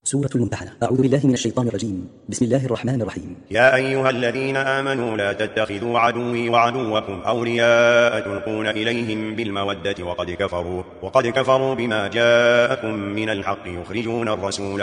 سورة الممتحنة. أعوذ بالله من الشيطان الرجيم. بسم الله الرحمن الرحيم. يا أيها الذين آمنوا لا تتخذوا عدوي وعدوكم أولياء تلقون إليهم بالمودة وقد كفروا بما جاءكم من الحق يخرجون الرسول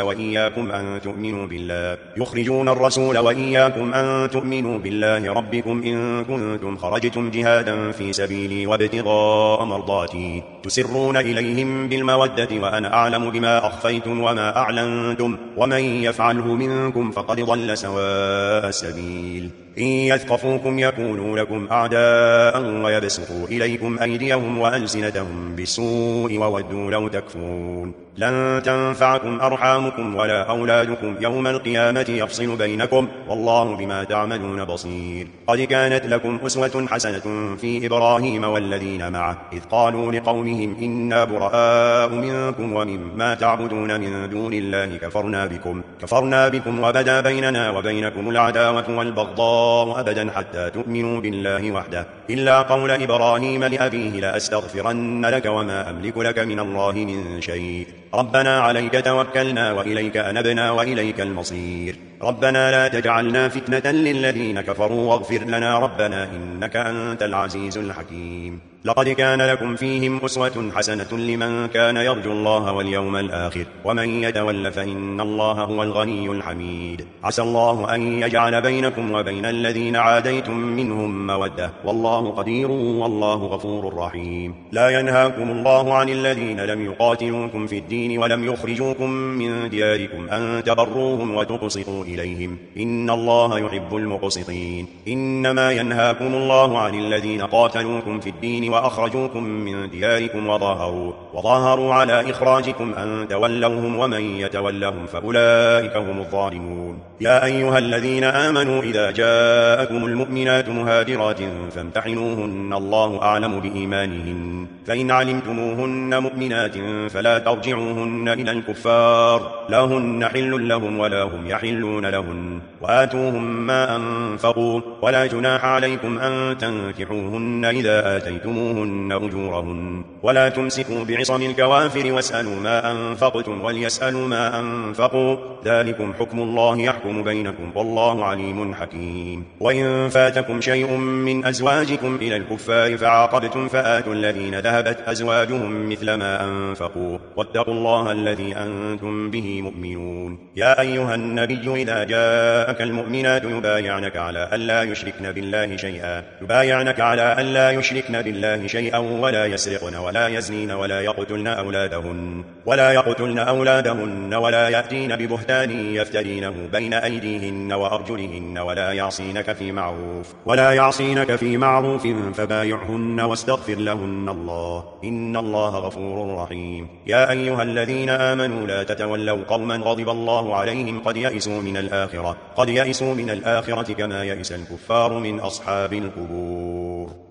وإياكم أن تؤمنوا بالله ربكم إن كنتم خرجتم جهادا في سبيلي وابتغاء مرضاتي تسرون إليهم بالمودة وأنا أعلم بما أخفيتم وما أعلنتم ومن يفعله منكم فقد ضل سواء السبيل إن يثقفوكم يكونوا لكم أعداء ويبسطوا إليكم أيديهم وألسنتهم بالسوء وودوا لو تكفرون لن تنفعكم أرحامكم ولا أولادكم يوم القيامة يفصل بينكم والله بما تعملون بصير. قد كانت لكم أسوة حسنة في إبراهيم والذين معه إذ قالوا لقومهم إنا براء منكم ومما تعبدون من دون الله كفرنا بكم وبدا بيننا وبينكم العداوة والبغضاء أبدا حتى تؤمنوا بالله وحده إلا قول إبراهيم لأبيه لأستغفرن لك وما أملك لك من الله من شيء ربنا عليك توكلنا وإليك أنبنا وإليك المصير. ربنا لا تجعلنا فتنة للذين كفروا واغفر لنا ربنا إنك أنت العزيز الحكيم. لقد كان لكم فيهم أسوة حسنة لمن كان يرجو الله واليوم الآخر ومن يتول فإن الله هو الغني الحميد. عسى الله أن يجعل بينكم وبين الذين عاديتم منهم مودة والله قدير والله غفور رحيم. لا ينهاكم الله عن الذين لم يقاتلوكم في الدين ولم يخرجوكم من دياركم أن تبروهم وتقسطوا إليهم إن الله يحب المقسطين. إنما ينهاكم الله عن الذين قاتلوكم في الدين وأخرجوكم من دياركم وظاهروا على إخراجكم أن تولوهم ومن يتولهم فأولئك هم الظالمون. يا أيها الذين آمنوا إذا جاءكم المؤمنات مهاجرات فامتحنوهن الله أعلم بإيمانهن فإن علمتموهن مؤمنات فلا ترجعوهن إلى الكفار لا هن حل لهم ولا هم يحلون لهن وآتوهم ما أنفقوا ولا جناح عليكم أن تنكحوهن إذا آتيتموهن أجورهن ولا تمسكوا بعصم الكوافر واسألوا ما أنفقتم وليسألوا ما أنفقوا ذلكم حكم الله يحكم بينكم والله عليم حكيم. وإن فاتكم شيء من أزواجكم إلى الكفار فعاقبتم فآتوا الذين ذهبت أزواجهم مثل ما أنفقوا واتقوا الله الذي أنتم به مؤمنون. يا أيها النبي إذا جاءك المؤمنات يبايعنك على ألا يشركن بالله شيئا ولا يسرقن ولا يزنين ولا يقتلن أولادهن ولا يأتين ببهتان يفترينه بين أيديهن وأرجلهن ولا يعصينك في معروف فبايعهن واستغفر لهن الله إن الله غفور رحيم. يا أيها الذين آمنوا لا تتولوا قوما غضب الله عليهم قد يئسوا من الآخرة كما يئس الكفار من أصحاب القبور.